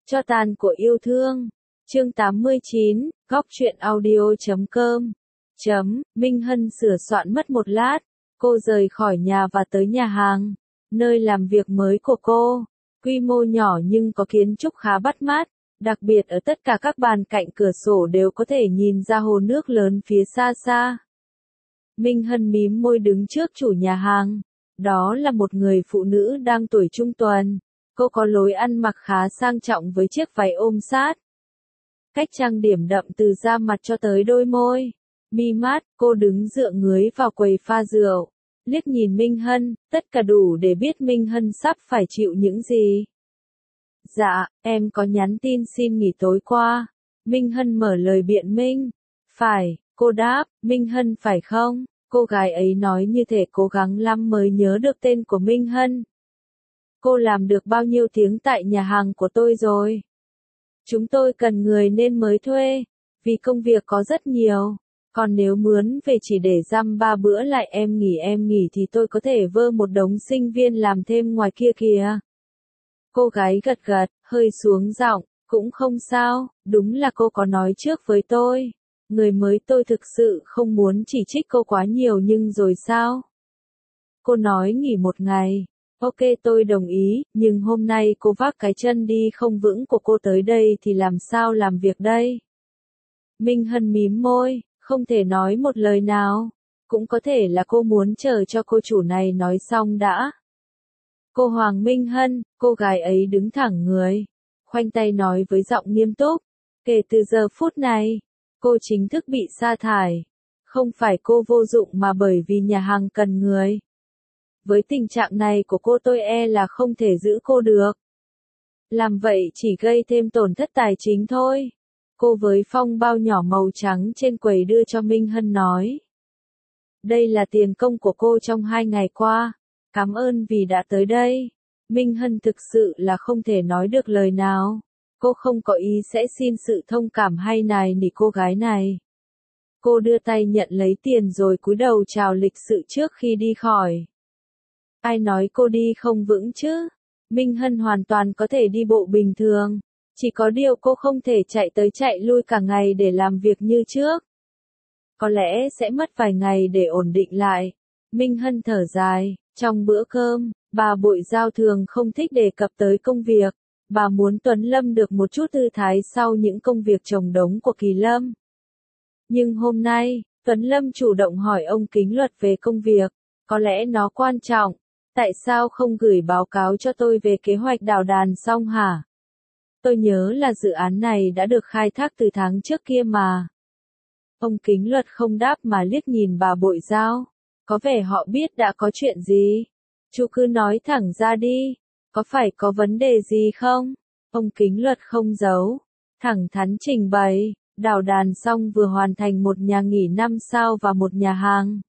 Cho tàn của yêu thương. Chương 89, góc truyện audio.com. Minh Hân sửa soạn mất một lát, cô rời khỏi nhà và tới nhà hàng, nơi làm việc mới của cô. Quy mô nhỏ nhưng có kiến trúc khá bắt mắt, đặc biệt ở tất cả các bàn cạnh cửa sổ đều có thể nhìn ra hồ nước lớn phía xa xa. Minh Hân mím môi đứng trước chủ nhà hàng. Đó là một người phụ nữ đang tuổi trung tuần. Cô có lối ăn mặc khá sang trọng với chiếc váy ôm sát. Cách trang điểm đậm từ da mặt cho tới đôi môi, mi mắt. Cô đứng dựa ngưới vào quầy pha rượu, liếc nhìn Minh Hân, tất cả đủ để biết Minh Hân sắp phải chịu những gì. Dạ, em có nhắn tin xin nghỉ tối qua. Minh Hân mở lời biện minh. Phải, cô đáp. Minh Hân phải không? Cô gái ấy nói như thể cố gắng lắm mới nhớ được tên của Minh Hân. Cô làm được bao nhiêu tiếng tại nhà hàng của tôi rồi? Chúng tôi cần người nên mới thuê, vì công việc có rất nhiều. Còn nếu mướn về chỉ để dăm 3 bữa lại em nghỉ thì tôi có thể vơ một đống sinh viên làm thêm ngoài kia kìa. Cô gái gật gật, hơi xuống giọng, cũng không sao, đúng là cô có nói trước với tôi. Người mới tôi thực sự không muốn chỉ trích cô quá nhiều nhưng rồi sao? Cô nói nghỉ một ngày. Ok tôi đồng ý, nhưng hôm nay cô vác cái chân đi không vững của cô tới đây thì làm sao làm việc đây? Minh Hân mím môi, không thể nói một lời nào. Cũng có thể là cô muốn chờ cho cô chủ này nói xong đã. Cô Hoàng Minh Hân, cô gái ấy đứng thẳng người, khoanh tay nói với giọng nghiêm túc. Kể từ giờ phút này, cô chính thức bị sa thải. Không phải cô vô dụng mà bởi vì nhà hàng cần người. Với tình trạng này của cô tôi e là không thể giữ cô được. Làm vậy chỉ gây thêm tổn thất tài chính thôi. Cô với phong bao nhỏ màu trắng trên quầy đưa cho Minh Hân nói. Đây là tiền công của cô trong 2 ngày qua. Cảm ơn vì đã tới đây. Minh Hân thực sự là không thể nói được lời nào. Cô không có ý sẽ xin sự thông cảm hay nài nỉ cô gái này. Cô đưa tay nhận lấy tiền rồi cúi đầu chào lịch sự trước khi đi khỏi. Ai nói cô đi không vững chứ? Minh Hân hoàn toàn có thể đi bộ bình thường. Chỉ có điều cô không thể chạy tới chạy lui cả ngày để làm việc như trước. Có lẽ sẽ mất vài ngày để ổn định lại. Minh Hân thở dài. Trong bữa cơm, bà Bội Giao thường không thích đề cập tới công việc. Bà muốn Tuấn Lâm được một chút thư thái sau những công việc chồng đống của Kỳ Lâm. Nhưng hôm nay, Tuấn Lâm chủ động hỏi ông Kính Luật về công việc. Có lẽ nó quan trọng. Tại sao không gửi báo cáo cho tôi về kế hoạch đào đàn xong hả? Tôi nhớ là dự án này đã được khai thác từ tháng trước kia mà. Ông Kính Luật không đáp mà liếc nhìn bà Bội Giao. Có vẻ họ biết đã có chuyện gì. Chú cứ nói thẳng ra đi. Có phải có vấn đề gì không? Ông Kính Luật không giấu. Thẳng thắn trình bày. Đào đàn xong vừa hoàn thành một nhà nghỉ 5 sao và một nhà hàng.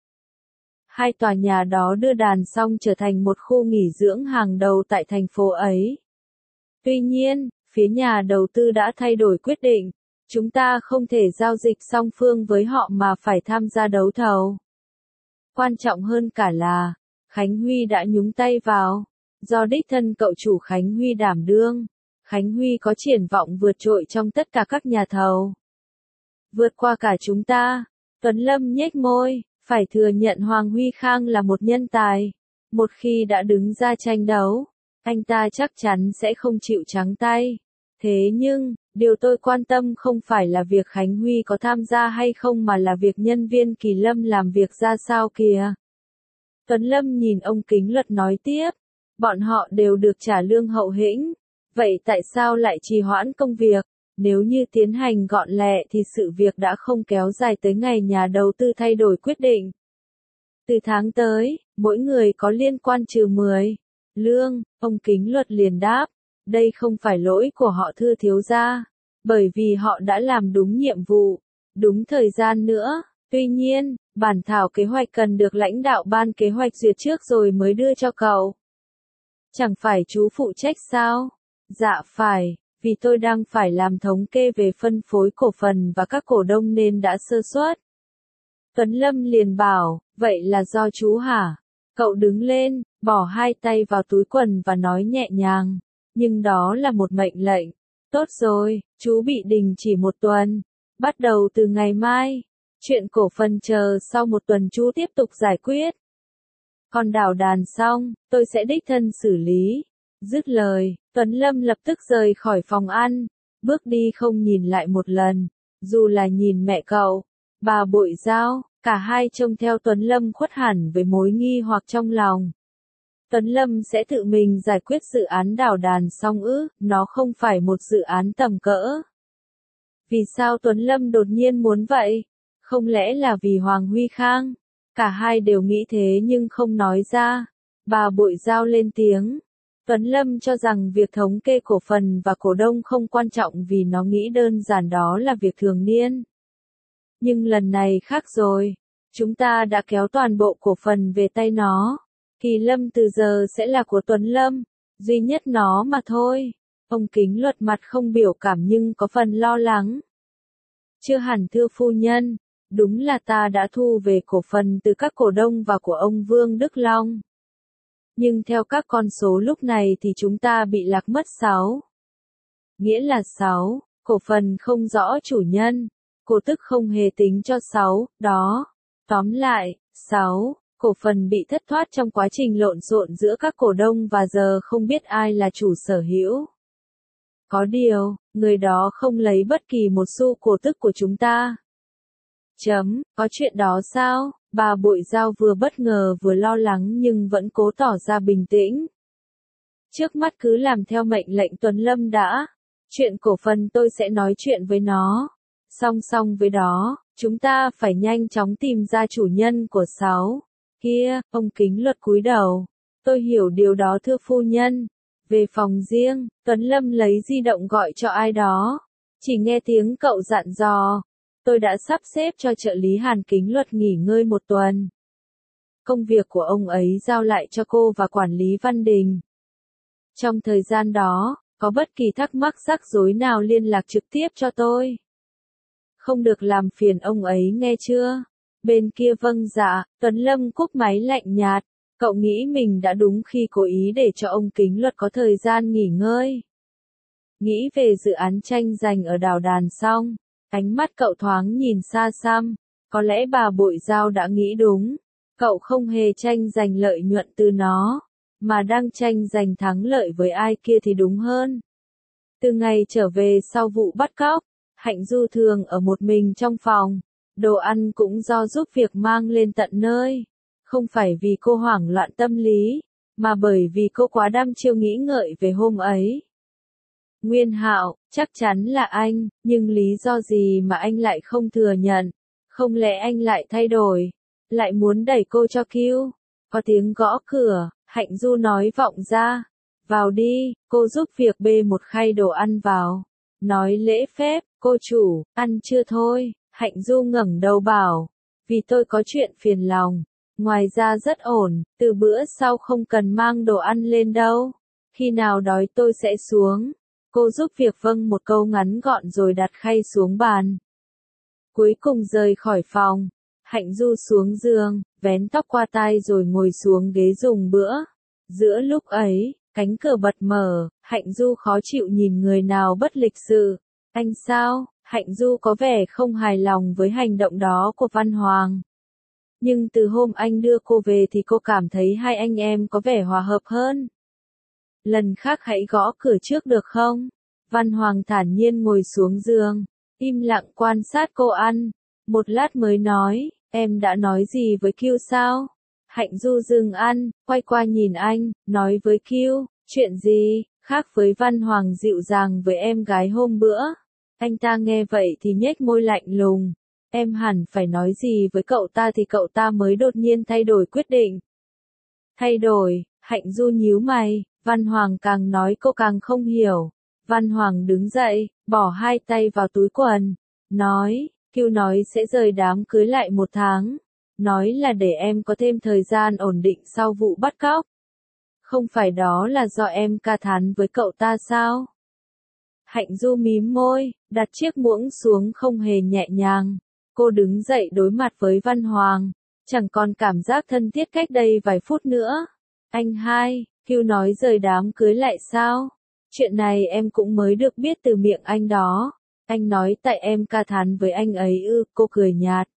2 tòa nhà đó đưa đàn xong trở thành một khu nghỉ dưỡng hàng đầu tại thành phố ấy. Tuy nhiên, phía nhà đầu tư đã thay đổi quyết định. Chúng ta không thể giao dịch song phương với họ mà phải tham gia đấu thầu. Quan trọng hơn cả là, Khánh Huy đã nhúng tay vào. Do đích thân cậu chủ Khánh Huy đảm đương, Khánh Huy có triển vọng vượt trội trong tất cả các nhà thầu. Vượt qua cả chúng ta. Tuấn Lâm nhếch môi, phải thừa nhận Hoàng Huy Khang là một nhân tài. Một khi đã đứng ra tranh đấu, anh ta chắc chắn sẽ không chịu trắng tay. Thế nhưng, điều tôi quan tâm không phải là việc Khánh Huy có tham gia hay không mà là việc nhân viên Kỳ Lâm làm việc ra sao kìa. Tuấn Lâm nhìn ông Kính Luật nói tiếp, bọn họ đều được trả lương hậu hĩnh. Vậy tại sao lại trì hoãn công việc? Nếu như tiến hành gọn lẹ thì sự việc đã không kéo dài tới ngày nhà đầu tư thay đổi quyết định. Từ tháng tới, mỗi người có liên quan trừ 10 lương, ông Kính Luật liền đáp. Đây không phải lỗi của họ thưa thiếu gia, bởi vì họ đã làm đúng nhiệm vụ, đúng thời gian nữa. Tuy nhiên, bản thảo kế hoạch cần được lãnh đạo ban kế hoạch duyệt trước rồi mới đưa cho cậu. Chẳng phải chú phụ trách sao? Dạ phải, vì tôi đang phải làm thống kê về phân phối cổ phần và các cổ đông nên đã sơ suất. Tuấn Lâm liền bảo, vậy là do chú hả? Cậu đứng lên, bỏ 2 tay vào túi quần và nói nhẹ nhàng. Nhưng đó là một mệnh lệnh. Tốt rồi, chú bị đình chỉ 1 tuần. Bắt đầu từ ngày mai. Chuyện cổ phần chờ sau 1 tuần chú tiếp tục giải quyết. Còn đảo đàn xong, tôi sẽ đích thân xử lý. Dứt lời, Tuấn Lâm lập tức rời khỏi phòng ăn. Bước đi không nhìn lại một lần. Dù là nhìn mẹ cậu, bà Bội Giao, cả hai trông theo Tuấn Lâm khuất hẳn với mối nghi hoặc trong lòng. Tuấn Lâm sẽ tự mình giải quyết dự án đảo đàn xong ư, nó không phải một dự án tầm cỡ. Vì sao Tuấn Lâm đột nhiên muốn vậy? Không lẽ là vì Hoàng Huy Khang? Cả hai đều nghĩ thế nhưng không nói ra. Bà Bội Giao lên tiếng. Tuấn Lâm cho rằng việc thống kê cổ phần và cổ đông không quan trọng vì nó nghĩ đơn giản đó là việc thường niên. Nhưng lần này khác rồi. Chúng ta đã kéo toàn bộ cổ phần về tay nó. Kỳ Lâm từ giờ sẽ là của Tuấn Lâm. Duy nhất nó mà thôi. Ông Kính Luật mặt không biểu cảm nhưng có phần lo lắng. Chưa hẳn thưa phu nhân. Đúng là ta đã thu về cổ phần từ các cổ đông và của ông Vương Đức Long. Nhưng theo các con số lúc này thì chúng ta bị lạc mất 6. Nghĩa là 6, cổ phần không rõ chủ nhân. Cổ tức không hề tính cho 6, đó. Tóm lại, 6, cổ phần bị thất thoát trong quá trình lộn xộn giữa các cổ đông và giờ không biết ai là chủ sở hữu. Có điều, người đó không lấy bất kỳ một xu cổ tức của chúng ta. Có chuyện đó sao? Bà Bội Giao vừa bất ngờ vừa lo lắng nhưng vẫn cố tỏ ra bình tĩnh. Trước mắt cứ làm theo mệnh lệnh Tuấn Lâm đã. Chuyện cổ phần tôi sẽ nói chuyện với nó. Song song với đó, chúng ta phải nhanh chóng tìm ra chủ nhân của 6. Kia, ông Kính Luật cúi đầu. Tôi hiểu điều đó thưa phu nhân. Về phòng riêng, Tuấn Lâm lấy di động gọi cho ai đó. Chỉ nghe tiếng cậu dặn dò. Tôi đã sắp xếp cho trợ lý Hàn Kính Luật nghỉ ngơi 1 tuần. Công việc của ông ấy giao lại cho cô và quản lý Văn Đình. Trong thời gian đó, có bất kỳ thắc mắc rắc rối nào liên lạc trực tiếp cho tôi. Không được làm phiền ông ấy nghe chưa? Bên kia vâng dạ, Tuấn Lâm cúp máy lạnh nhạt. Cậu nghĩ mình đã đúng khi cố ý để cho ông Kính Luật có thời gian nghỉ ngơi. Nghĩ về dự án tranh giành ở đảo đàn xong. Ánh mắt cậu thoáng nhìn xa xăm, có lẽ bà Bội Giao đã nghĩ đúng, cậu không hề tranh giành lợi nhuận từ nó, mà đang tranh giành thắng lợi với ai kia thì đúng hơn. Từ ngày trở về sau vụ bắt cóc, Hạnh Du thường ở một mình trong phòng, đồ ăn cũng do giúp việc mang lên tận nơi, không phải vì cô hoảng loạn tâm lý, mà bởi vì cô quá đăm chiêu nghĩ ngợi về hôm ấy. Nguyên Hạo, chắc chắn là anh, nhưng lý do gì mà anh lại không thừa nhận? Không lẽ anh lại thay đổi? Lại muốn đẩy cô cho Kiêu? Có tiếng gõ cửa, Hạnh Du nói vọng ra. Vào đi, cô giúp việc bê một khay đồ ăn vào. Nói lễ phép, cô chủ, ăn chưa thôi? Hạnh Du ngẩng đầu bảo. Vì tôi có chuyện phiền lòng. Ngoài ra rất ổn, từ bữa sau không cần mang đồ ăn lên đâu. Khi nào đói tôi sẽ xuống. Cô giúp việc vâng một câu ngắn gọn rồi đặt khay xuống bàn. Cuối cùng rời khỏi phòng, Hạnh Du xuống giường, vén tóc qua tai rồi ngồi xuống ghế dùng bữa. Giữa lúc ấy, cánh cửa bật mở, Hạnh Du khó chịu nhìn người nào bất lịch sự. Anh sao? Hạnh Du có vẻ không hài lòng với hành động đó của Văn Hoàng. Nhưng từ hôm anh đưa cô về thì cô cảm thấy hai anh em có vẻ hòa hợp hơn. Lần khác hãy gõ cửa trước được không? Văn Hoàng thản nhiên ngồi xuống giường, im lặng quan sát cô ăn. Một lát mới nói, em đã nói gì với Kiêu sao? Hạnh Du dừng ăn, quay qua nhìn anh, nói với Kiêu, chuyện gì, khác với Văn Hoàng dịu dàng với em gái hôm bữa. Anh ta nghe vậy thì nhếch môi lạnh lùng. Em hẳn phải nói gì với cậu ta thì cậu ta mới đột nhiên thay đổi quyết định. Thay đổi, Hạnh Du nhíu mày, Văn Hoàng càng nói cô càng không hiểu. Văn Hoàng đứng dậy, bỏ hai tay vào túi quần, nói, Kiêu nói sẽ rời đám cưới lại 1 tháng. Nói là để em có thêm thời gian ổn định sau vụ bắt cóc. Không phải đó là do em ca thán với cậu ta sao? Hạnh Du mím môi, đặt chiếc muỗng xuống không hề nhẹ nhàng. Cô đứng dậy đối mặt với Văn Hoàng, chẳng còn cảm giác thân thiết cách đây vài phút nữa. Anh hai, Kiêu nói rời đám cưới lại sao? Chuyện này em cũng mới được biết từ miệng anh đó. Anh nói tại em ca thán với anh ấy ư, cô cười nhạt.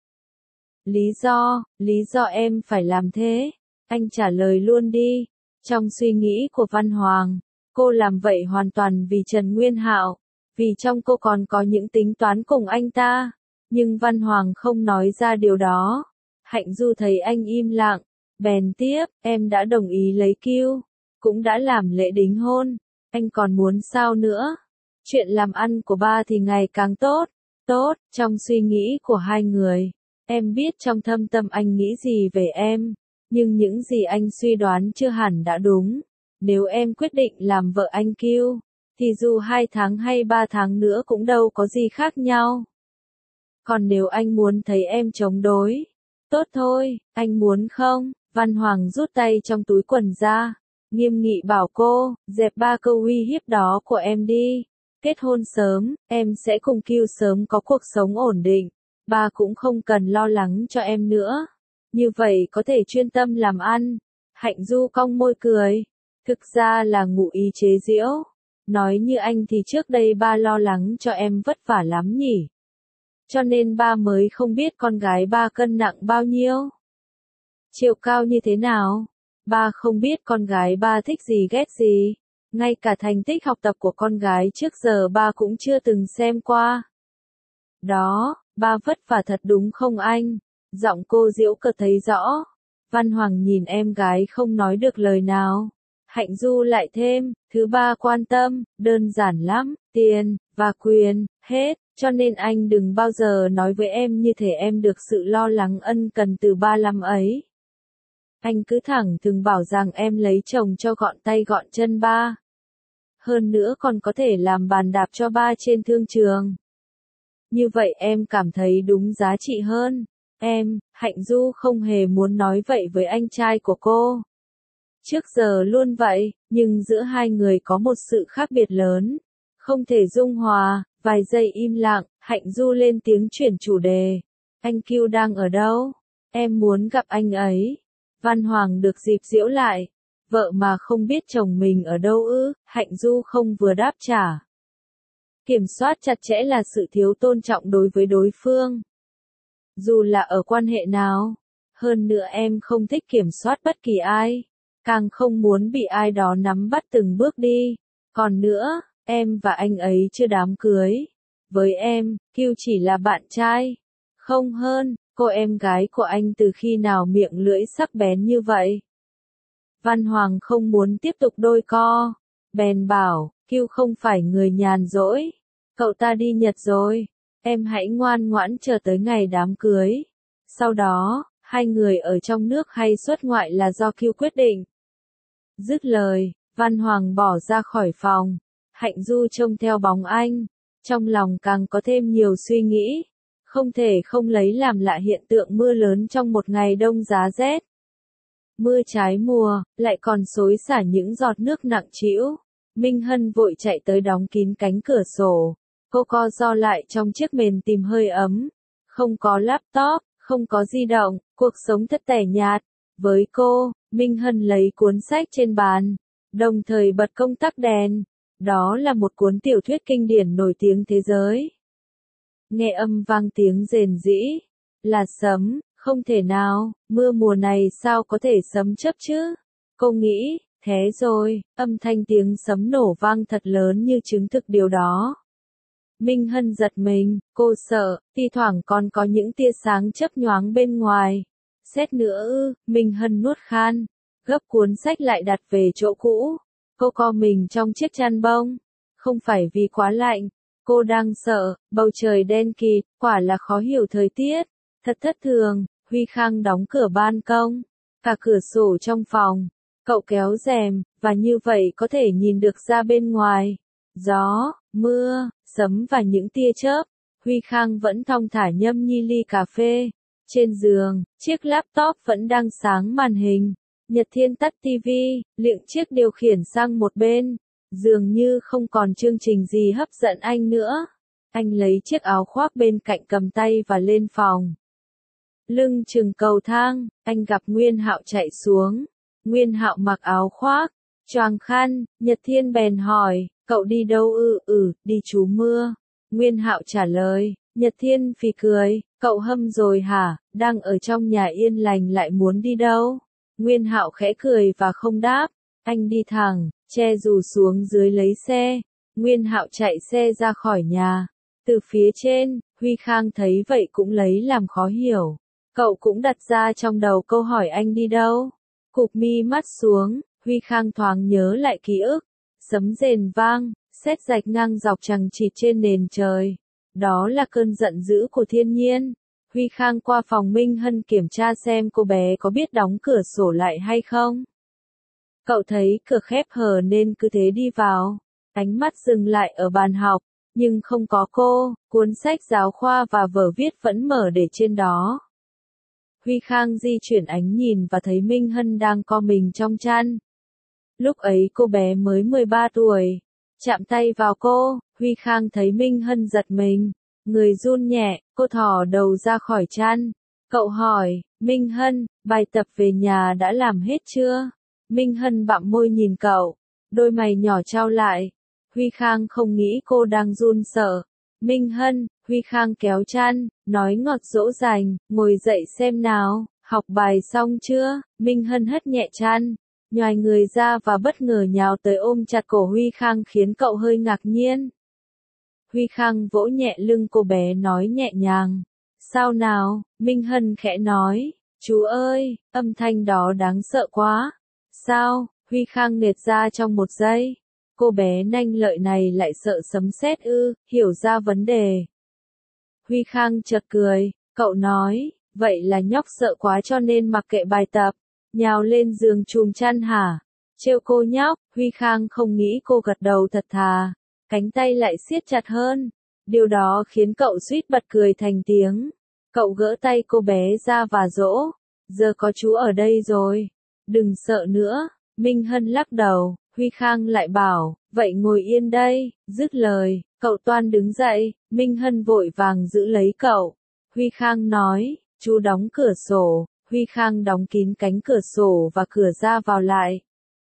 Lý do em phải làm thế? Anh trả lời luôn đi. Trong suy nghĩ của Văn Hoàng, cô làm vậy hoàn toàn vì Trần Nguyên Hạo, vì trong cô còn có những tính toán cùng anh ta. Nhưng Văn Hoàng không nói ra điều đó. Hạnh Du thấy anh im lặng, bèn tiếp, em đã đồng ý lấy Kiêu, cũng đã làm lễ đính hôn, anh còn muốn sao nữa? Chuyện làm ăn của ba thì ngày càng tốt, trong suy nghĩ của hai người. Em biết trong thâm tâm anh nghĩ gì về em, nhưng những gì anh suy đoán chưa hẳn đã đúng. Nếu em quyết định làm vợ anh Kiêu, thì dù 2 tháng hay 3 tháng nữa cũng đâu có gì khác nhau. Còn nếu anh muốn thấy em chống đối, tốt thôi, anh muốn không? Văn Hoàng rút tay trong túi quần ra, nghiêm nghị bảo cô, dẹp 3 câu uy hiếp đó của em đi. Kết hôn sớm, em sẽ cùng Kiêu sớm có cuộc sống ổn định. Ba cũng không cần lo lắng cho em nữa. Như vậy có thể chuyên tâm làm ăn. Hạnh Du cong môi cười. Thực ra là ngụ ý chế giễu. Nói như anh thì trước đây ba lo lắng cho em vất vả lắm nhỉ. Cho nên ba mới không biết con gái ba cân nặng bao nhiêu. Chiều cao như thế nào. Ba không biết con gái ba thích gì ghét gì. Ngay cả thành tích học tập của con gái trước giờ ba cũng chưa từng xem qua. Đó, ba vất vả thật đúng không anh? Giọng cô giễu cợt thấy rõ. Văn Hoàng nhìn em gái không nói được lời nào. Hạnh Du lại thêm, thứ ba quan tâm, đơn giản lắm, tiền, và quyền, hết, cho nên anh đừng bao giờ nói với em như thể em được sự lo lắng ân cần từ ba năm ấy. Anh cứ thẳng thừng bảo rằng em lấy chồng cho gọn tay gọn chân ba. Hơn nữa còn có thể làm bàn đạp cho ba trên thương trường. Như vậy em cảm thấy đúng giá trị hơn. Hạnh Du không hề muốn nói vậy với anh trai của cô. Trước giờ luôn vậy, nhưng giữa hai người có một sự khác biệt lớn. Không thể dung hòa, vài giây im lặng, Hạnh Du lên tiếng chuyển chủ đề. Anh Kiêu đang ở đâu? Em muốn gặp anh ấy. Văn Hoàng được dịp giễu lại. Vợ mà không biết chồng mình ở đâu ư? Hạnh Du không vừa đáp trả. Kiểm soát chặt chẽ là sự thiếu tôn trọng đối với đối phương. Dù là ở quan hệ nào. Hơn nữa em không thích kiểm soát bất kỳ ai. Càng không muốn bị ai đó nắm bắt từng bước đi. Còn nữa, em và anh ấy chưa đám cưới. Với em, Kiêu chỉ là bạn trai. Không hơn, cô em gái của anh từ khi nào miệng lưỡi sắc bén như vậy. Văn Hoàng không muốn tiếp tục đôi co. Bèn bảo, Kiêu không phải người nhàn rỗi. Cậu ta đi Nhật rồi. Em hãy ngoan ngoãn chờ tới ngày đám cưới. Sau đó, hai người ở trong nước hay xuất ngoại là do Kiêu quyết định. Dứt lời, Văn Hoàng bỏ ra khỏi phòng. Hạnh Du trông theo bóng anh. Trong lòng càng có thêm nhiều suy nghĩ. Không thể không lấy làm lạ hiện tượng mưa lớn trong một ngày đông giá rét. Mưa trái mùa, lại còn xối xả những giọt nước nặng trĩu. Minh Hân vội chạy tới đóng kín cánh cửa sổ. Cô co ro lại trong chiếc mền tìm hơi ấm. Không có laptop, không có di động, cuộc sống thật tẻ nhạt. Với cô, Minh Hân lấy cuốn sách trên bàn, đồng thời bật công tắc đèn. Đó là một cuốn tiểu thuyết kinh điển nổi tiếng thế giới. Nghe âm vang tiếng rền rĩ. Là sấm, không thể nào, mưa mùa này sao có thể sấm chớp chứ? Cô nghĩ, thế rồi, âm thanh tiếng sấm nổ vang thật lớn như chứng thực điều đó. Minh Hân giật mình, cô sợ, thi thoảng còn có những tia sáng chớp nhoáng bên ngoài. Xét nữa ư, Minh Hân nuốt khan, gấp cuốn sách lại đặt về chỗ cũ. Cô co mình trong chiếc chăn bông. Không phải vì quá lạnh, cô đang sợ, bầu trời đen kịt, quả là khó hiểu thời tiết. Thật thất thường, Huy Khang đóng cửa ban công, cả cửa sổ trong phòng. Cậu kéo rèm, và như vậy có thể nhìn được ra bên ngoài. Gió, mưa, sấm và những tia chớp. Huy Khang vẫn thong thả nhâm nhi ly cà phê. Trên giường, chiếc laptop vẫn đang sáng màn hình. Nhật Thiên tắt tivi, liệng chiếc điều khiển sang một bên. Dường như không còn chương trình gì hấp dẫn anh nữa. Anh lấy chiếc áo khoác bên cạnh cầm tay và lên phòng. Lưng chừng cầu thang, anh gặp Nguyên Hạo chạy xuống. Nguyên Hạo mặc áo khoác, choàng khăn, Nhật Thiên bèn hỏi, cậu đi đâu đi trú mưa. Nguyên Hạo trả lời, Nhật Thiên phì cười, cậu hâm rồi hả, đang ở trong nhà yên lành lại muốn đi đâu. Nguyên Hạo khẽ cười và không đáp, anh đi thẳng, che dù xuống dưới lấy xe. Nguyên Hạo chạy xe ra khỏi nhà. Từ phía trên, Huy Khang thấy vậy cũng lấy làm khó hiểu. Cậu cũng đặt ra trong đầu câu hỏi anh đi đâu. Cụp mi mắt xuống, Huy Khang thoáng nhớ lại ký ức. Sấm rền vang, sét rạch ngang dọc chằng chịt trên nền trời. Đó là cơn giận dữ của thiên nhiên. Huy Khang qua phòng Minh Hân kiểm tra xem cô bé có biết đóng cửa sổ lại hay không. Cậu thấy cửa khép hờ nên cứ thế đi vào. Ánh mắt dừng lại ở bàn học, nhưng không có cô, cuốn sách giáo khoa và vở viết vẫn mở để trên đó. Huy Khang di chuyển ánh nhìn và thấy Minh Hân đang co mình trong chăn. Lúc ấy cô bé mới 13 tuổi. Chạm tay vào cô, Huy Khang thấy Minh Hân giật mình. Người run nhẹ, cô thò đầu ra khỏi chăn. Cậu hỏi, Minh Hân, bài tập về nhà đã làm hết chưa? Minh Hân bặm môi nhìn cậu, đôi mày nhỏ trao lại. Huy Khang không nghĩ cô đang run sợ. Minh Hân, Huy Khang kéo chăn, nói ngọt dỗ dành, ngồi dậy xem nào, học bài xong chưa? Minh Hân hất nhẹ chăn, nhoài người ra và bất ngờ nhào tới ôm chặt cổ Huy Khang khiến cậu hơi ngạc nhiên. Huy Khang vỗ nhẹ lưng cô bé nói nhẹ nhàng. Sao nào? Minh Hân khẽ nói. Chú ơi, âm thanh đó đáng sợ quá. Sao? Huy Khang nghệt ra trong một giây. Cô bé nanh lợi này lại sợ sấm sét hiểu ra vấn đề. Huy Khang chợt cười, cậu nói, vậy là nhóc sợ quá cho nên mặc kệ bài tập, nhào lên giường chùm chăn hả? Trêu cô nhóc, Huy Khang không nghĩ cô gật đầu thật thà, cánh tay lại siết chặt hơn. Điều đó khiến cậu suýt bật cười thành tiếng. Cậu gỡ tay cô bé ra và dỗ, giờ có chú ở đây rồi, đừng sợ nữa. Minh Hân lắc đầu. Huy Khang lại bảo, vậy ngồi yên đây, dứt lời, cậu toan đứng dậy, Minh Hân vội vàng giữ lấy cậu. Huy Khang nói, chú đóng cửa sổ, Huy Khang đóng kín cánh cửa sổ và cửa ra vào lại.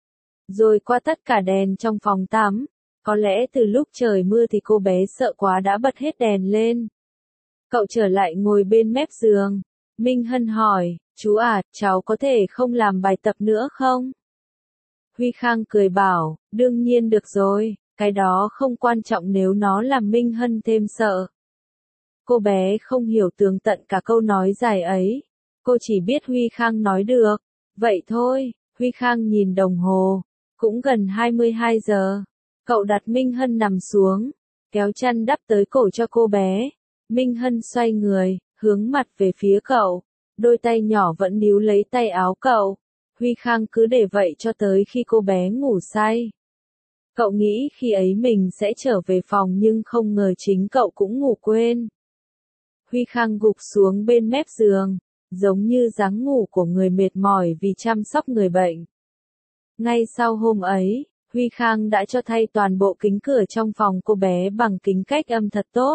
Rồi qua tất cả đèn trong phòng tắm, có lẽ từ lúc trời mưa thì cô bé sợ quá đã bật hết đèn lên. Cậu trở lại ngồi bên mép giường, Minh Hân hỏi, chú à, cháu có thể không làm bài tập nữa không? Huy Khang cười bảo, đương nhiên được rồi, cái đó không quan trọng nếu nó làm Minh Hân thêm sợ. Cô bé không hiểu tường tận cả câu nói dài ấy. Cô chỉ biết Huy Khang nói được. Vậy thôi, Huy Khang nhìn đồng hồ. Cũng gần 22 giờ. Cậu đặt Minh Hân nằm xuống, kéo chăn đắp tới cổ cho cô bé. Minh Hân xoay người, hướng mặt về phía cậu. Đôi tay nhỏ vẫn níu lấy tay áo cậu. Huy Khang cứ để vậy cho tới khi cô bé ngủ say. Cậu nghĩ khi ấy mình sẽ trở về phòng nhưng không ngờ chính cậu cũng ngủ quên. Huy Khang gục xuống bên mép giường, giống như dáng ngủ của người mệt mỏi vì chăm sóc người bệnh. Ngay sau hôm ấy, Huy Khang đã cho thay toàn bộ kính cửa trong phòng cô bé bằng kính cách âm thật tốt.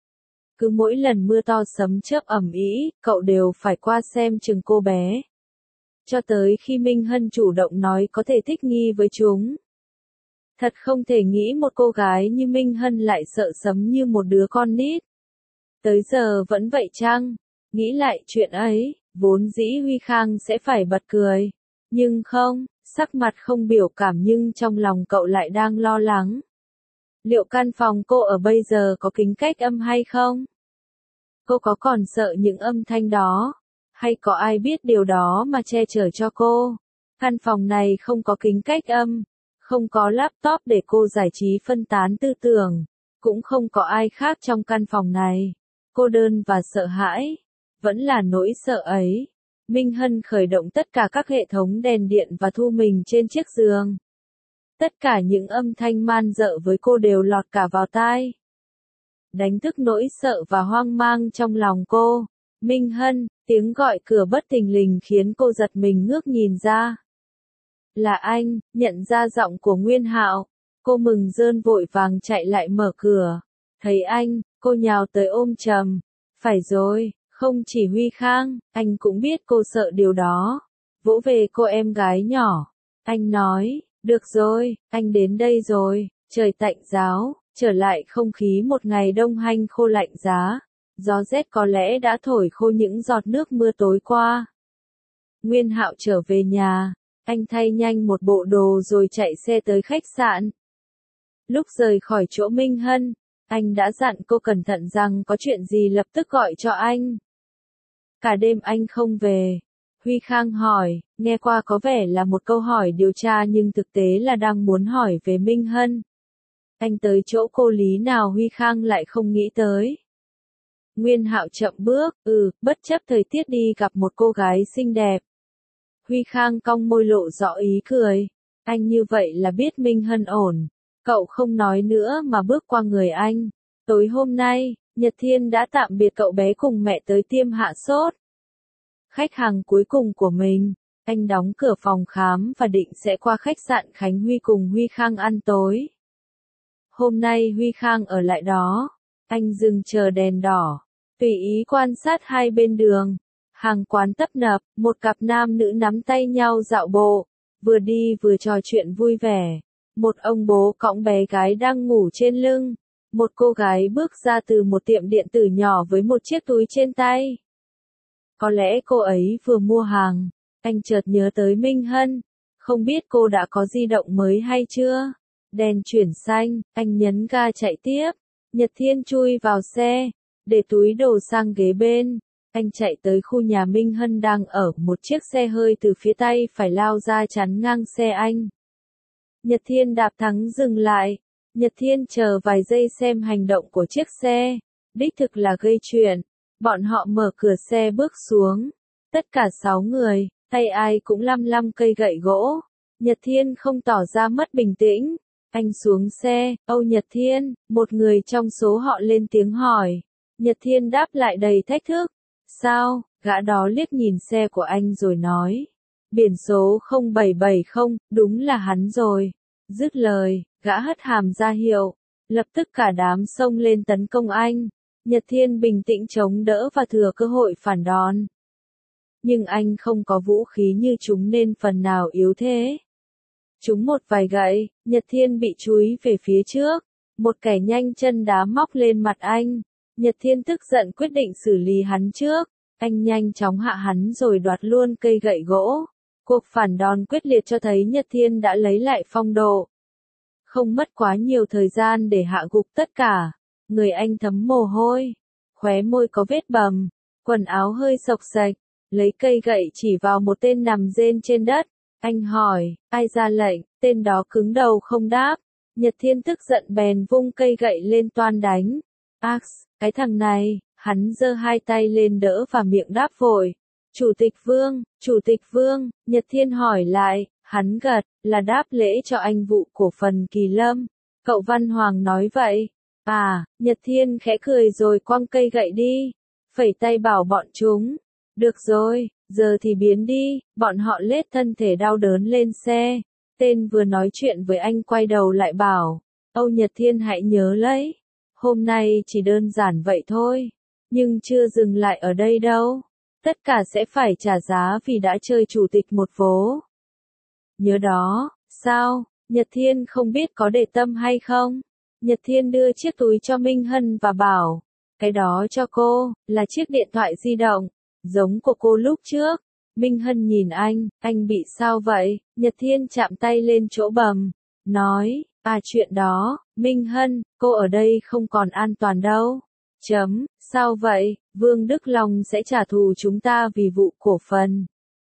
Cứ mỗi lần mưa to sấm chớp ầm ĩ, cậu đều phải qua xem chừng cô bé. Cho tới khi Minh Hân chủ động nói có thể thích nghi với chúng. Thật không thể nghĩ một cô gái như Minh Hân lại sợ sấm như một đứa con nít. Tới giờ vẫn vậy chăng? Nghĩ lại chuyện ấy, vốn dĩ Huy Khang sẽ phải bật cười. Nhưng không, sắc mặt không biểu cảm nhưng trong lòng cậu lại đang lo lắng. Liệu căn phòng cô ở bây giờ có kính cách âm hay không? Cô có còn sợ những âm thanh đó? Hay có ai biết điều đó mà che chở cho cô? Căn phòng này không có kính cách âm, không có laptop để cô giải trí phân tán tư tưởng, cũng không có ai khác trong căn phòng này. Cô đơn và sợ hãi, vẫn là nỗi sợ ấy. Minh Hân khởi động tất cả các hệ thống đèn điện và thu mình trên chiếc giường. Tất cả những âm thanh man dợ với cô đều lọt cả vào tai. Đánh thức nỗi sợ và hoang mang trong lòng cô. Minh Hân, tiếng gọi cửa bất thình lình khiến cô giật mình ngước nhìn ra. Là anh, nhận ra giọng của Nguyên Hạo. Cô mừng rơn vội vàng chạy lại mở cửa. Thấy anh, cô nhào tới ôm chầm. Phải rồi, không chỉ Huy Khang, anh cũng biết cô sợ điều đó. Vỗ về cô em gái nhỏ. Anh nói, Được rồi, anh đến đây rồi, trời tạnh ráo, trở lại không khí một ngày đông hanh khô lạnh giá. Gió rét có lẽ đã thổi khô những giọt nước mưa tối qua. Nguyên Hạo trở về nhà, anh thay nhanh một bộ đồ rồi chạy xe tới khách sạn. Lúc rời khỏi chỗ Minh Hân, anh đã dặn cô cẩn thận rằng có chuyện gì lập tức gọi cho anh. Cả đêm anh không về. Huy Khang hỏi, nghe qua có vẻ là một câu hỏi điều tra nhưng thực tế là đang muốn hỏi về Minh Hân. Anh tới chỗ cô lý nào Huy Khang lại không nghĩ tới. Nguyên Hạo chậm bước, bất chấp thời tiết đi gặp một cô gái xinh đẹp. Huy Khang cong môi lộ rõ ý cười. Anh như vậy là biết Minh Hân ổn. Cậu không nói nữa mà bước qua người anh. Tối hôm nay, Nhật Thiên đã tạm biệt cậu bé cùng mẹ tới tiêm hạ sốt. Khách hàng cuối cùng của mình, anh đóng cửa phòng khám và định sẽ qua khách sạn Khánh Huy cùng Huy Khang ăn tối. Hôm nay Huy Khang ở lại đó. Anh dừng chờ đèn đỏ, tùy ý quan sát hai bên đường. Hàng quán tấp nập, một cặp nam nữ nắm tay nhau dạo bộ, vừa đi vừa trò chuyện vui vẻ. Một ông bố cõng bé gái đang ngủ trên lưng. Một cô gái bước ra từ một tiệm điện tử nhỏ với một chiếc túi trên tay. Có lẽ cô ấy vừa mua hàng. Anh chợt nhớ tới Minh Hân. Không biết cô đã có di động mới hay chưa? Đèn chuyển xanh, anh nhấn ga chạy tiếp. Nhật Thiên chui vào xe, để túi đồ sang ghế bên. Anh chạy tới khu nhà Minh Hân đang ở, một chiếc xe hơi từ phía tay phải lao ra chắn ngang xe anh. Nhật Thiên đạp thắng dừng lại. Nhật Thiên chờ vài giây xem hành động của chiếc xe. Đích thực là gây chuyện. Bọn họ mở cửa xe bước xuống. Tất cả 6 người, tay ai cũng lăm lăm cây gậy gỗ. Nhật Thiên không tỏ ra mất bình tĩnh. Anh xuống xe, Âu Nhật Thiên, một người trong số họ lên tiếng hỏi. Nhật Thiên đáp lại đầy thách thức. Sao? Gã đó liếc nhìn xe của anh rồi nói. Biển số 0770, đúng là hắn rồi. Dứt lời, gã hất hàm ra hiệu. Lập tức cả đám xông lên tấn công anh. Nhật Thiên bình tĩnh chống đỡ và thừa cơ hội phản đòn. Nhưng anh không có vũ khí như chúng nên phần nào yếu thế. Chúng một vài gậy, Nhật Thiên bị chúi về phía trước. Một kẻ nhanh chân đá móc lên mặt anh. Nhật Thiên tức giận quyết định xử lý hắn trước. Anh nhanh chóng hạ hắn rồi đoạt luôn cây gậy gỗ. Cuộc phản đòn quyết liệt cho thấy Nhật Thiên đã lấy lại phong độ. Không mất quá nhiều thời gian để hạ gục tất cả. Người anh thấm mồ hôi. Khóe môi có vết bầm. Quần áo hơi xộc xệch. Lấy cây gậy chỉ vào một tên nằm rên trên đất. Anh hỏi, ai ra lệnh, tên đó cứng đầu không đáp. Nhật Thiên tức giận bèn vung cây gậy lên toan đánh. Ax, cái thằng này, hắn giơ hai tay lên đỡ và miệng đáp vội. Chủ tịch Vương, Nhật Thiên hỏi lại, hắn gật, là đáp lễ cho anh vụ cổ phần Kỳ Lâm. Cậu Văn Hoàng nói vậy. À, Nhật Thiên khẽ cười rồi quăng cây gậy đi. Phẩy tay bảo bọn chúng. Được rồi, giờ thì biến đi, bọn họ lết thân thể đau đớn lên xe. Tên vừa nói chuyện với anh quay đầu lại bảo, Âu Nhật Thiên hãy nhớ lấy. Hôm nay chỉ đơn giản vậy thôi. Nhưng chưa dừng lại ở đây đâu. Tất cả sẽ phải trả giá vì đã chơi chủ tịch một vố. Nhớ đó, sao, Nhật Thiên không biết có để tâm hay không? Nhật Thiên đưa chiếc túi cho Minh Hân và bảo, cái đó cho cô, là chiếc điện thoại di động, giống của cô lúc trước. Minh Hân nhìn anh bị sao vậy? Nhật Thiên chạm tay lên chỗ bầm, nói, chuyện đó, Minh Hân, cô ở đây không còn an toàn đâu. Sao vậy? Vương Đức Long sẽ trả thù chúng ta vì vụ cổ phần.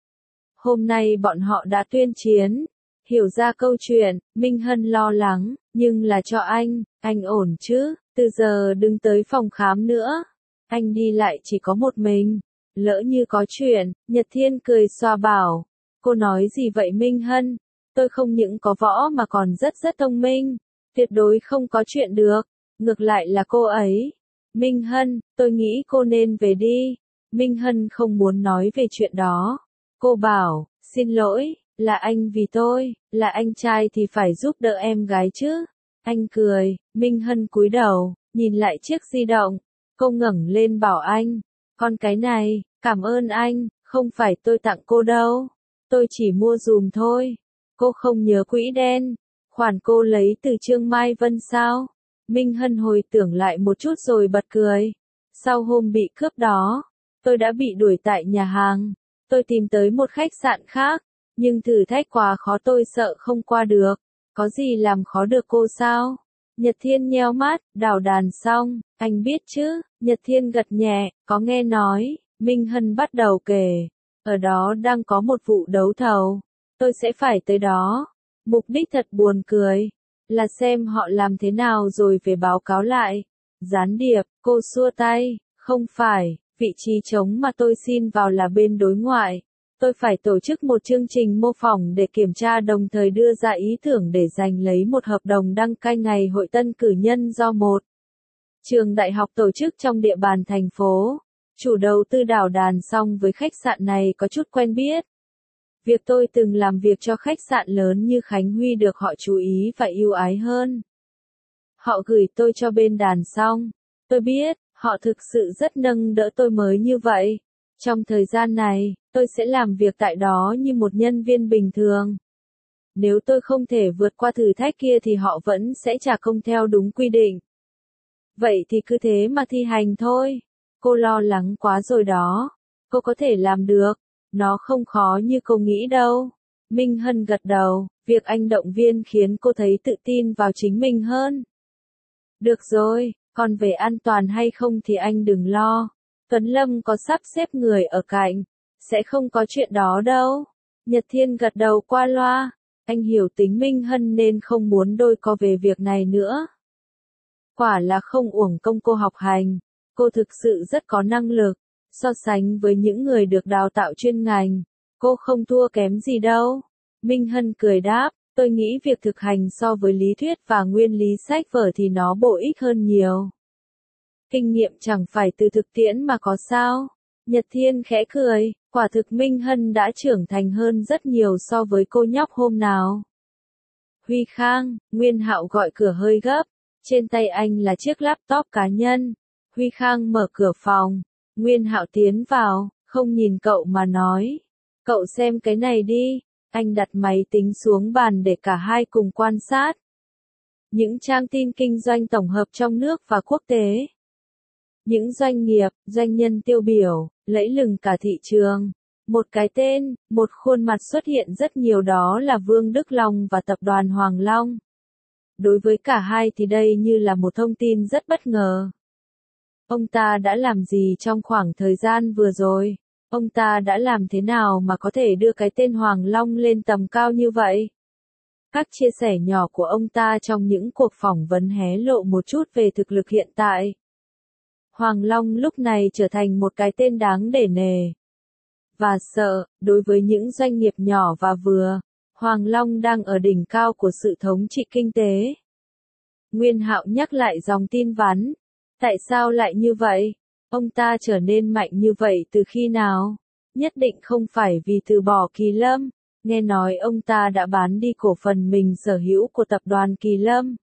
Hôm nay bọn họ đã tuyên chiến. Hiểu ra câu chuyện, Minh Hân lo lắng, nhưng là cho anh ổn chứ, từ giờ đừng tới phòng khám nữa. Anh đi lại chỉ có một mình. Lỡ như có chuyện, Nhật Thiên cười xoa bảo. Cô nói gì vậy Minh Hân? Tôi không những có võ mà còn rất thông minh. Tuyệt đối không có chuyện được. Ngược lại là cô ấy. Minh Hân, tôi nghĩ cô nên về đi. Minh Hân không muốn nói về chuyện đó. Cô bảo, xin lỗi, là anh vì tôi, là anh trai thì phải giúp đỡ em gái chứ. Anh cười, Minh Hân cúi đầu, nhìn lại chiếc di động. Cô ngẩng lên bảo anh, con cái này, cảm ơn anh, không phải tôi tặng cô đâu. Tôi chỉ mua dùm thôi. Cô không nhớ quỹ đen, khoản cô lấy từ Trương Mai Vân sao? Minh Hân hồi tưởng lại một chút rồi bật cười. Sau hôm bị cướp đó, tôi đã bị đuổi tại nhà hàng. Tôi tìm tới một khách sạn khác, nhưng thử thách quá khó tôi sợ không qua được. Có gì làm khó được cô sao? Nhật Thiên nheo mắt, đảo đàn xong, anh biết chứ? Nhật Thiên gật nhẹ, có nghe nói. Minh Hân bắt đầu kể. Ở đó đang có một vụ đấu thầu. Tôi sẽ phải tới đó. Mục đích thật buồn cười. Là xem họ làm thế nào rồi về báo cáo lại. Gián điệp, cô xua tay. Không phải, vị trí trống mà tôi xin vào là bên đối ngoại. Tôi phải tổ chức một chương trình mô phỏng để kiểm tra đồng thời đưa ra ý tưởng để giành lấy một hợp đồng đăng cai ngày hội tân cử nhân do một trường đại học tổ chức trong địa bàn thành phố. Chủ đầu tư đảo đàn xong với khách sạn này có chút quen biết. Việc tôi từng làm việc cho khách sạn lớn như Khánh Huy được họ chú ý và yêu ái hơn. Họ gửi tôi cho bên đàn xong. Tôi biết, họ thực sự rất nâng đỡ tôi mới như vậy. Trong thời gian này, tôi sẽ làm việc tại đó như một nhân viên bình thường. Nếu tôi không thể vượt qua thử thách kia thì họ vẫn sẽ trả công theo đúng quy định. Vậy thì cứ thế mà thi hành thôi. Cô lo lắng quá rồi đó. Cô có thể làm được. Nó không khó như cô nghĩ đâu. Minh Hân gật đầu, việc anh động viên khiến cô thấy tự tin vào chính mình hơn. Được rồi, còn về an toàn hay không thì anh đừng lo. Tuấn Lâm có sắp xếp người ở cạnh. Sẽ không có chuyện đó đâu. Nhật Thiên gật đầu qua loa. Anh hiểu tính Minh Hân nên không muốn đôi co về việc này nữa. Quả là không uổng công cô học hành. Cô thực sự rất có năng lực. So sánh với những người được đào tạo chuyên ngành, cô không thua kém gì đâu. Minh Hân cười đáp, tôi nghĩ việc thực hành so với lý thuyết và nguyên lý sách vở thì nó bổ ích hơn nhiều. Kinh nghiệm chẳng phải từ thực tiễn mà có sao. Nhật Thiên khẽ cười, quả thực Minh Hân đã trưởng thành hơn rất nhiều so với cô nhóc hôm nào. Huy Khang, Nguyên Hạo gọi cửa hơi gấp, trên tay anh là chiếc laptop cá nhân. Huy Khang mở cửa phòng. Nguyên Hạo tiến vào, không nhìn cậu mà nói. Cậu xem cái này đi. Anh đặt máy tính xuống bàn để cả hai cùng quan sát. Những trang tin kinh doanh tổng hợp trong nước và quốc tế. Những doanh nghiệp, doanh nhân tiêu biểu, lẫy lừng cả thị trường. Một cái tên, một khuôn mặt xuất hiện rất nhiều đó là Vương Đức Long và tập đoàn Hoàng Long. Đối với cả hai thì đây như là một thông tin rất bất ngờ. Ông ta đã làm gì trong khoảng thời gian vừa rồi? Ông ta đã làm thế nào mà có thể đưa cái tên Hoàng Long lên tầm cao như vậy? Các chia sẻ nhỏ của ông ta trong những cuộc phỏng vấn hé lộ một chút về thực lực hiện tại. Hoàng Long lúc này trở thành một cái tên đáng để nể. Và sợ, đối với những doanh nghiệp nhỏ và vừa, Hoàng Long đang ở đỉnh cao của sự thống trị kinh tế. Nguyên Hạo nhắc lại dòng tin vắn. Tại sao lại như vậy? Ông ta trở nên mạnh như vậy từ khi nào? Nhất định không phải vì từ bỏ Kỳ Lâm. Nghe nói ông ta đã bán đi cổ phần mình sở hữu của tập đoàn Kỳ Lâm.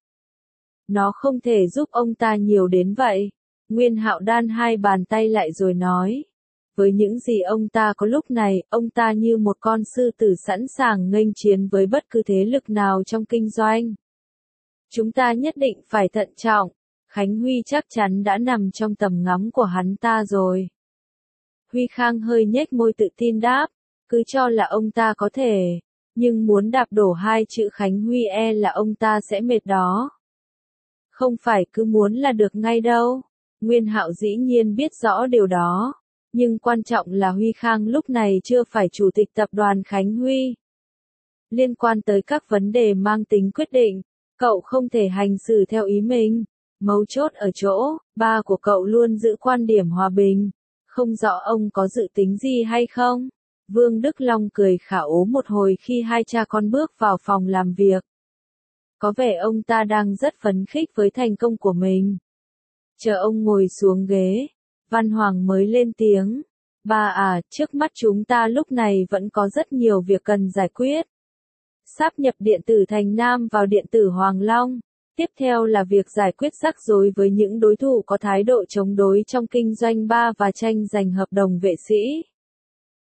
Nó không thể giúp ông ta nhiều đến vậy. Nguyên Hạo đan hai bàn tay lại rồi nói. Với những gì ông ta có lúc này, ông ta như một con sư tử sẵn sàng nghênh chiến với bất cứ thế lực nào trong kinh doanh. Chúng ta nhất định phải thận trọng. Khánh Huy chắc chắn đã nằm trong tầm ngắm của hắn ta rồi. Huy Khang hơi nhếch môi tự tin đáp, cứ cho là ông ta có thể, nhưng muốn đạp đổ hai chữ Khánh Huy là ông ta sẽ mệt đó. Không phải cứ muốn là được ngay đâu. Nguyên Hạo dĩ nhiên biết rõ điều đó, nhưng quan trọng là Huy Khang lúc này chưa phải chủ tịch tập đoàn Khánh Huy. Liên quan tới các vấn đề mang tính quyết định, cậu không thể hành xử theo ý mình. Mấu chốt ở chỗ, ba của cậu luôn giữ quan điểm hòa bình. Không rõ ông có dự tính gì hay không? Vương Đức Long cười khả ố một hồi khi hai cha con bước vào phòng làm việc. Có vẻ ông ta đang rất phấn khích với thành công của mình. Chờ ông ngồi xuống ghế, Văn Hoàng mới lên tiếng. Ba à, trước mắt chúng ta lúc này vẫn có rất nhiều việc cần giải quyết. Sáp nhập điện tử Thành Nam vào điện tử Hoàng Long. Tiếp theo là việc giải quyết rắc rối với những đối thủ có thái độ chống đối trong kinh doanh ba và tranh giành hợp đồng vệ sĩ.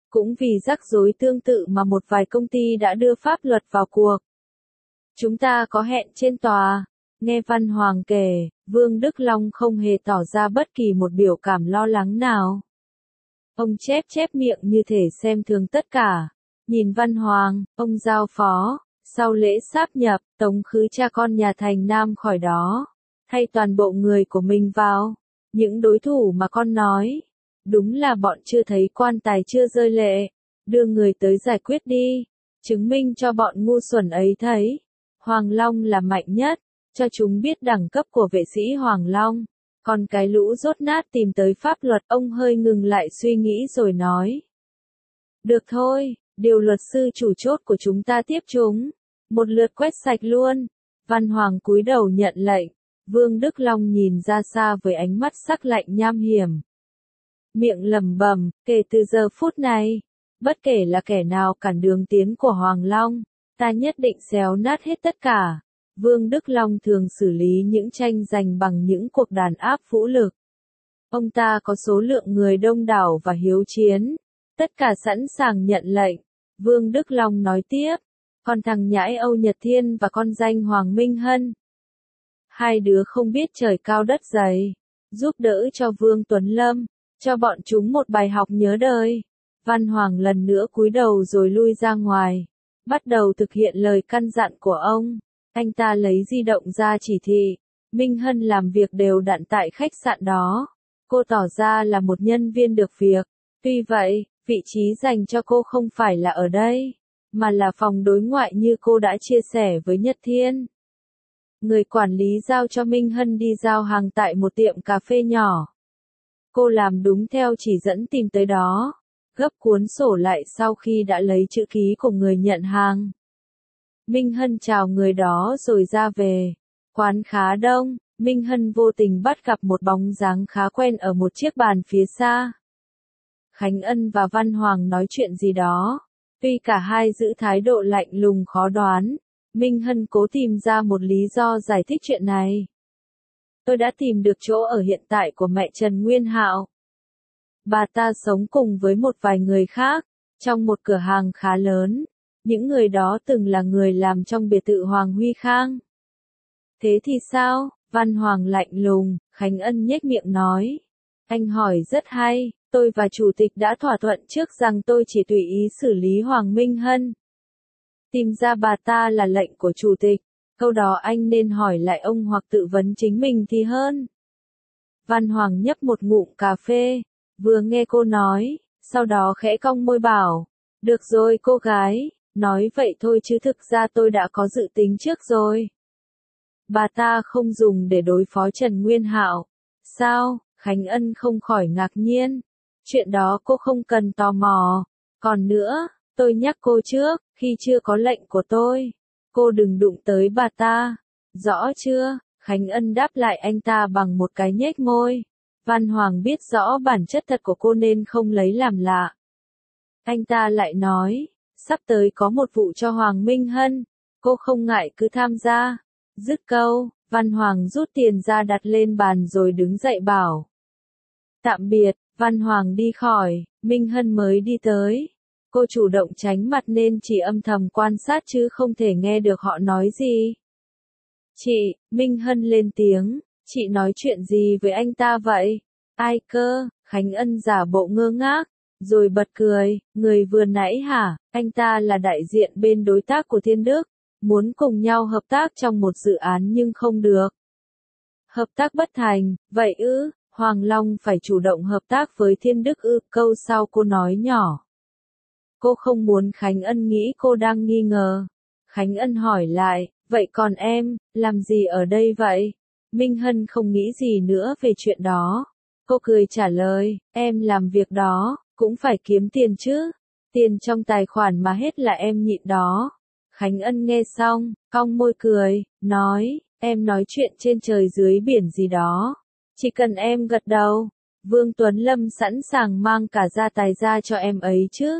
Cũng vì rắc rối tương tự mà một vài công ty đã đưa pháp luật vào cuộc. Chúng ta có hẹn trên tòa. Nghe Văn Hoàng kể, Vương Đức Long không hề tỏ ra bất kỳ một biểu cảm lo lắng nào. Ông chép chép miệng như thể xem thường tất cả. Nhìn Văn Hoàng, ông giao phó, sau lễ sáp nhập, tống khứ cha con nhà Thành Nam khỏi đó. Thay toàn bộ người của mình vào. Những đối thủ mà con nói. Đúng là bọn chưa thấy quan tài chưa rơi lệ. Đưa người tới giải quyết đi. Chứng minh cho bọn ngu xuẩn ấy thấy. Hoàng Long là mạnh nhất. Cho chúng biết đẳng cấp của vệ sĩ Hoàng Long. Còn cái lũ dốt nát tìm tới pháp luật, ông hơi ngừng lại suy nghĩ rồi nói. Được thôi, điều luật sư chủ chốt của chúng ta tiếp chúng. Một lượt quét sạch luôn. Văn Hoàng cúi đầu nhận lệnh. Vương Đức Long nhìn ra xa với ánh mắt sắc lạnh nham hiểm. Miệng lẩm bẩm, kể từ giờ phút này, bất kể là kẻ nào cản đường tiến của Hoàng Long, ta nhất định xéo nát hết tất cả. Vương Đức Long thường xử lý những tranh giành bằng những cuộc đàn áp vũ lực. Ông ta có số lượng người đông đảo và hiếu chiến, tất cả sẵn sàng nhận lệnh. Vương Đức Long nói tiếp, còn thằng nhãi Âu Nhật Thiên và con danh Hoàng Minh Hân. Hai đứa không biết trời cao đất dày, giúp đỡ cho Vương Tuấn Lâm, cho bọn chúng một bài học nhớ đời. Văn Hoàng lần nữa cúi đầu rồi lui ra ngoài, bắt đầu thực hiện lời căn dặn của ông. Anh ta lấy di động ra chỉ thị. Minh Hân làm việc đều đặn tại khách sạn đó. Cô tỏ ra là một nhân viên được việc. Tuy vậy, vị trí dành cho cô không phải là ở đây, mà là phòng đối ngoại như cô đã chia sẻ với Nhật Thiên. Người quản lý giao cho Minh Hân đi giao hàng tại một tiệm cà phê nhỏ. Cô làm đúng theo chỉ dẫn tìm tới đó, gấp cuốn sổ lại sau khi đã lấy chữ ký của người nhận hàng. Minh Hân chào người đó rồi ra về. Quán khá đông, Minh Hân vô tình bắt gặp một bóng dáng khá quen ở một chiếc bàn phía xa. Khánh Ân và Văn Hoàng nói chuyện gì đó. Tuy cả hai giữ thái độ lạnh lùng khó đoán, Minh Hân cố tìm ra một lý do giải thích chuyện này. Tôi đã tìm được chỗ ở hiện tại của mẹ Trần Nguyên Hạo. Bà ta sống cùng với một vài người khác, trong một cửa hàng khá lớn. Những người đó từng là người làm trong biệt thự Hoàng Huy Khang. Thế thì sao? Văn Hoàng lạnh lùng, Khánh Ân nhếch miệng nói. Anh hỏi rất hay, tôi và chủ tịch đã thỏa thuận trước rằng tôi chỉ tùy ý xử lý Hoàng Minh Hân. Tìm ra bà ta là lệnh của chủ tịch, câu đó anh nên hỏi lại ông hoặc tự vấn chính mình thì hơn. Văn Hoàng nhấp một ngụm cà phê, vừa nghe cô nói, sau đó khẽ cong môi bảo. Được rồi cô gái. Nói vậy thôi chứ thực ra tôi đã có dự tính trước rồi. Bà ta không dùng để đối phó Trần Nguyên Hạo. Sao? Khánh Ân không khỏi ngạc nhiên. Chuyện đó cô không cần tò mò. Còn nữa, tôi nhắc cô trước, khi chưa có lệnh của tôi, cô đừng đụng tới bà ta. Rõ chưa? Khánh Ân đáp lại anh ta bằng một cái nhếch môi. Văn Hoàng biết rõ bản chất thật của cô nên không lấy làm lạ. Anh ta lại nói. Sắp tới có một vụ cho Hoàng Minh Hân, cô không ngại cứ tham gia. Dứt câu, Văn Hoàng rút tiền ra đặt lên bàn rồi đứng dậy bảo. Tạm biệt, Văn Hoàng đi khỏi, Minh Hân mới đi tới. Cô chủ động tránh mặt nên chỉ âm thầm quan sát chứ không thể nghe được họ nói gì. Chị, Minh Hân lên tiếng, chị nói chuyện gì với anh ta vậy? Ai cơ? Khánh Ân giả bộ ngơ ngác. Rồi bật cười, người vừa nãy hả, anh ta là đại diện bên đối tác của Thiên Đức, muốn cùng nhau hợp tác trong một dự án nhưng không được. Hợp tác bất thành, vậy ư, Hoàng Long phải chủ động hợp tác với Thiên Đức ư, câu sau cô nói nhỏ. Cô không muốn Khánh Ân nghĩ cô đang nghi ngờ. Khánh Ân hỏi lại, vậy còn em, làm gì ở đây vậy? Minh Hân không nghĩ gì nữa về chuyện đó. Cô cười trả lời, em làm việc đó, cũng phải kiếm tiền chứ. Tiền trong tài khoản mà hết là em nhịn đó. Khánh Ân nghe xong, cong môi cười, nói, em nói chuyện trên trời dưới biển gì đó. Chỉ cần em gật đầu, Vương Tuấn Lâm sẵn sàng mang cả gia tài ra cho em ấy chứ.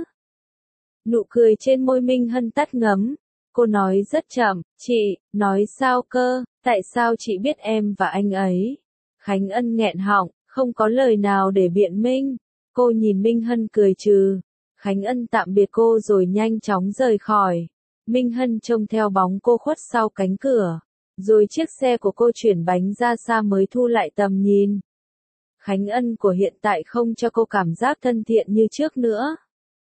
Nụ cười trên môi Minh Hân tắt ngấm. Cô nói rất chậm, chị, nói sao cơ, tại sao chị biết em và anh ấy? Khánh Ân nghẹn họng, không có lời nào để biện minh. Cô nhìn Minh Hân cười trừ. Khánh Ân tạm biệt cô rồi nhanh chóng rời khỏi. Minh Hân trông theo bóng cô khuất sau cánh cửa, rồi chiếc xe của cô chuyển bánh ra xa mới thu lại tầm nhìn. Khánh Ân của hiện tại không cho cô cảm giác thân thiện như trước nữa.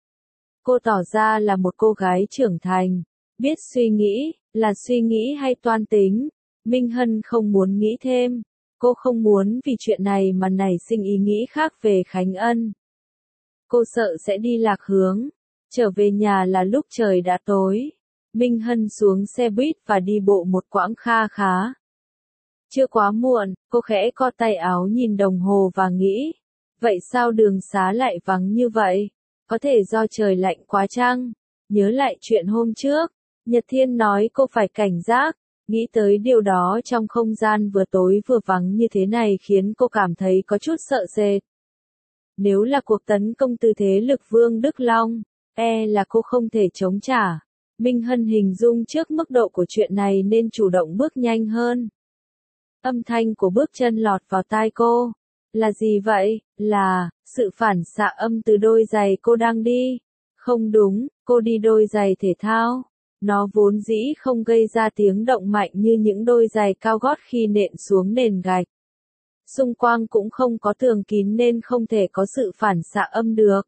Cô tỏ ra là một cô gái trưởng thành, biết suy nghĩ, là suy nghĩ hay toan tính. Minh Hân không muốn nghĩ thêm. Cô không muốn vì chuyện này mà nảy sinh ý nghĩ khác về Khánh Ân. Cô sợ sẽ đi lạc hướng. Trở về nhà là lúc trời đã tối. Minh Hân xuống xe buýt và đi bộ một quãng kha khá. Chưa quá muộn, cô khẽ co tay áo nhìn đồng hồ và nghĩ. Vậy sao đường xá lại vắng như vậy? Có thể do trời lạnh quá chăng? Nhớ lại chuyện hôm trước, Nhật Thiên nói cô phải cảnh giác. Nghĩ tới điều đó trong không gian vừa tối vừa vắng như thế này khiến cô cảm thấy có chút sợ sệt. Nếu là cuộc tấn công từ thế lực Vương Đức Long, là cô không thể chống trả. Minh Hân hình dung trước mức độ của chuyện này nên chủ động bước nhanh hơn. Âm thanh của bước chân lọt vào tai cô. Là gì vậy? Là sự phản xạ âm từ đôi giày cô đang đi. Không đúng, cô đi đôi giày thể thao. Nó vốn dĩ không gây ra tiếng động mạnh như những đôi giày cao gót khi nện xuống nền gạch. Xung quanh cũng không có tường kín nên không thể có sự phản xạ âm được.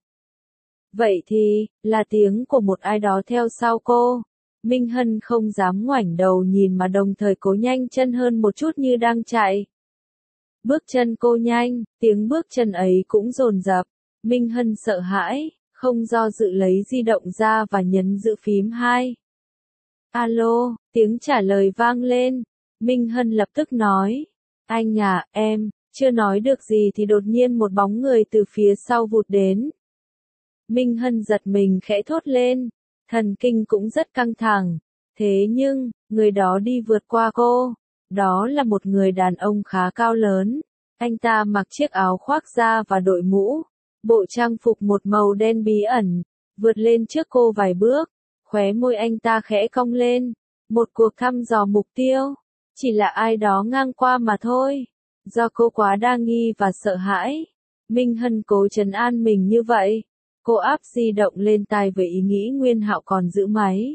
Vậy thì, là tiếng của một ai đó theo sau cô. Minh Hân không dám ngoảnh đầu nhìn mà đồng thời cố nhanh chân hơn một chút như đang chạy. Bước chân cô nhanh, tiếng bước chân ấy cũng dồn dập. Minh Hân sợ hãi, không do dự lấy di động ra và nhấn giữ phím 2. Alo, tiếng trả lời vang lên. Minh Hân lập tức nói. Anh à, em, chưa nói được gì thì đột nhiên một bóng người từ phía sau vụt đến. Minh Hân giật mình khẽ thốt lên. Thần kinh cũng rất căng thẳng. Thế nhưng, người đó đi vượt qua cô. Đó là một người đàn ông khá cao lớn. Anh ta mặc chiếc áo khoác da và đội mũ. Bộ trang phục một màu đen bí ẩn. Vượt lên trước cô vài bước. Khóe môi anh ta khẽ cong lên. Một cuộc thăm dò mục tiêu. Chỉ là ai đó ngang qua mà thôi. Do cô quá đa nghi và sợ hãi. Minh Hân cố trấn an mình như vậy. Cô áp di động lên tai với ý nghĩ Nguyên Hạo còn giữ máy.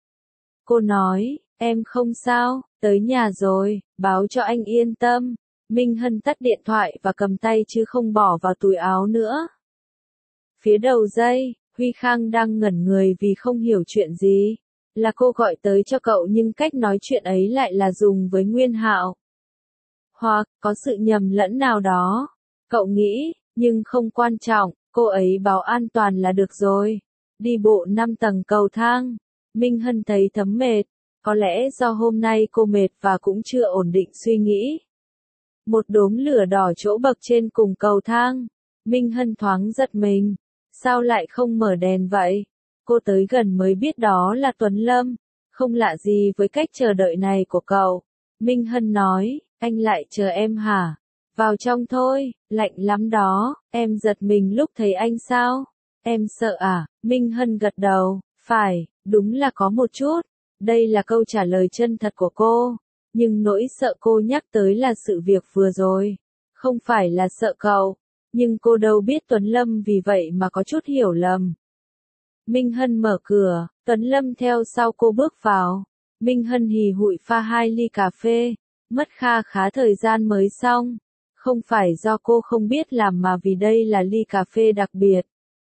Cô nói, em không sao, tới nhà rồi, báo cho anh yên tâm. Minh Hân tắt điện thoại và cầm tay chứ không bỏ vào túi áo nữa. Phía đầu dây, Huy Khang đang ngẩn người vì không hiểu chuyện gì. Là cô gọi tới cho cậu nhưng cách nói chuyện ấy lại là dùng với Nguyên Hạo. Hoặc, có sự nhầm lẫn nào đó. Cậu nghĩ, nhưng không quan trọng, cô ấy báo an toàn là được rồi. Đi bộ 5 tầng cầu thang. Minh Hân thấy thấm mệt. Có lẽ do hôm nay cô mệt và cũng chưa ổn định suy nghĩ. Một đốm lửa đỏ chỗ bậc trên cùng cầu thang. Minh Hân thoáng giật mình. Sao lại không mở đèn vậy? Cô tới gần mới biết đó là Tuấn Lâm. Không lạ gì với cách chờ đợi này của cậu. Minh Hân nói, anh lại chờ em hả? Vào trong thôi, lạnh lắm đó. Em giật mình lúc thấy anh sao? Em sợ à? Minh Hân gật đầu, phải, đúng là có một chút. Đây là câu trả lời chân thật của cô. Nhưng nỗi sợ cô nhắc tới là sự việc vừa rồi. Không phải là sợ cậu. Nhưng cô đâu biết Tuấn Lâm vì vậy mà có chút hiểu lầm. Minh Hân mở cửa, Tuấn Lâm theo sau cô bước vào. Minh Hân hì hụi pha 2 ly cà phê. Mất kha khá thời gian mới xong. Không phải do cô không biết làm mà vì đây là ly cà phê đặc biệt.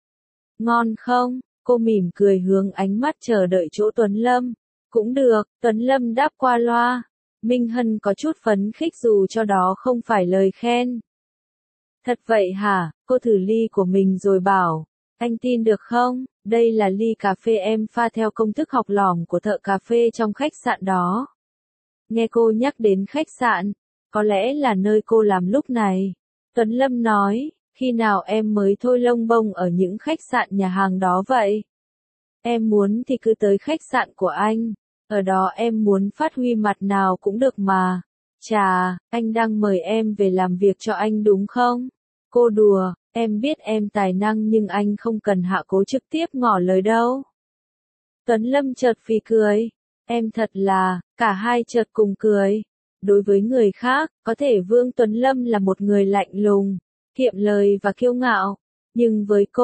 Ngon không? Cô mỉm cười hướng ánh mắt chờ đợi chỗ Tuấn Lâm. Cũng được, Tuấn Lâm đáp qua loa. Minh Hân có chút phấn khích dù cho đó không phải lời khen. Thật vậy hả? Cô thử ly của mình rồi bảo. Anh tin được không? Đây là ly cà phê em pha theo công thức học lỏm của thợ cà phê trong khách sạn đó. Nghe cô nhắc đến khách sạn, có lẽ là nơi cô làm lúc này. Tuấn Lâm nói, khi nào em mới thôi lông bông ở những khách sạn nhà hàng đó vậy? Em muốn thì cứ tới khách sạn của anh. Ở đó em muốn phát huy mặt nào cũng được mà. Chà, anh đang mời em về làm việc cho anh đúng không? Cô đùa, em biết em tài năng nhưng anh không cần hạ cố trực tiếp ngỏ lời đâu. Tuấn Lâm chợt phì cười. Em thật là, cả hai chợt cùng cười. Đối với người khác, có thể Vương Tuấn Lâm là một người lạnh lùng, kiệm lời và kiêu ngạo. Nhưng với cô,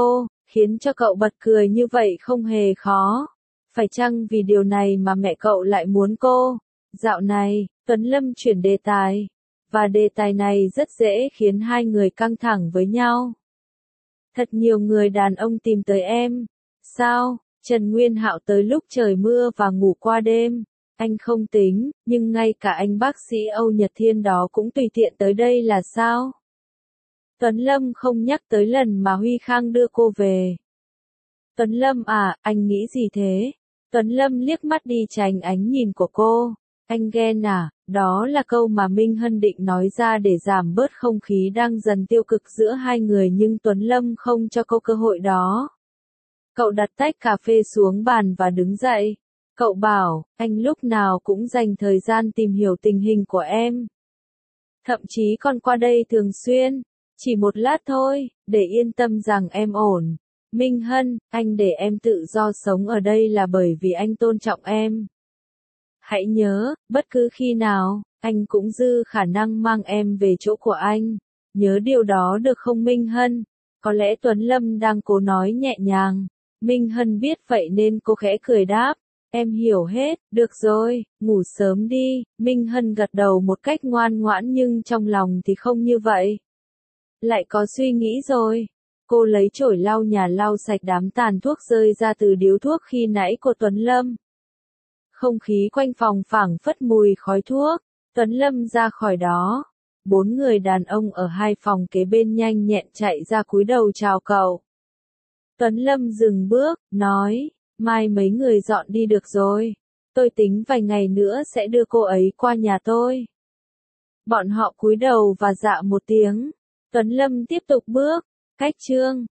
khiến cho cậu bật cười như vậy không hề khó. Phải chăng vì điều này mà mẹ cậu lại muốn cô? Dạo này, Tuấn Lâm chuyển đề tài. Và đề tài này rất dễ khiến hai người căng thẳng với nhau. Thật nhiều người đàn ông tìm tới em. Sao? Trần Nguyên Hạo tới lúc trời mưa và ngủ qua đêm. Anh không tính, nhưng ngay cả anh bác sĩ Âu Nhật Thiên đó cũng tùy tiện tới đây là sao? Tuấn Lâm không nhắc tới lần mà Huy Khang đưa cô về. Tuấn Lâm à, anh nghĩ gì thế? Tuấn Lâm liếc mắt đi tránh ánh nhìn của cô. Anh ghen à? Đó là câu mà Minh Hân định nói ra để giảm bớt không khí đang dần tiêu cực giữa hai người, nhưng Tuấn Lâm không cho cô cơ hội đó. Cậu đặt tách cà phê xuống bàn và đứng dậy. Cậu bảo, anh lúc nào cũng dành thời gian tìm hiểu tình hình của em. Thậm chí còn qua đây thường xuyên. Chỉ một lát thôi, để yên tâm rằng em ổn. Minh Hân, anh để em tự do sống ở đây là bởi vì anh tôn trọng em. Hãy nhớ, bất cứ khi nào, anh cũng dư khả năng mang em về chỗ của anh. Nhớ điều đó được không Minh Hân? Có lẽ Tuấn Lâm đang cố nói nhẹ nhàng. Minh Hân biết vậy nên cô khẽ cười đáp. Em hiểu hết, được rồi, ngủ sớm đi. Minh Hân gật đầu một cách ngoan ngoãn nhưng trong lòng thì không như vậy. Lại có suy nghĩ rồi. Cô lấy chổi lau nhà lau sạch đám tàn thuốc rơi ra từ điếu thuốc khi nãy của Tuấn Lâm. Không khí quanh phòng phảng phất mùi khói thuốc. Tuấn Lâm ra khỏi đó. 4 người đàn ông ở 2 phòng kế bên nhanh nhẹn chạy ra cúi đầu chào cậu. Tuấn Lâm dừng bước, nói, mai mấy người dọn đi được rồi. Tôi tính vài ngày nữa sẽ đưa cô ấy qua nhà tôi. Bọn họ cúi đầu và dạ một tiếng. Tuấn Lâm tiếp tục bước. Cách chương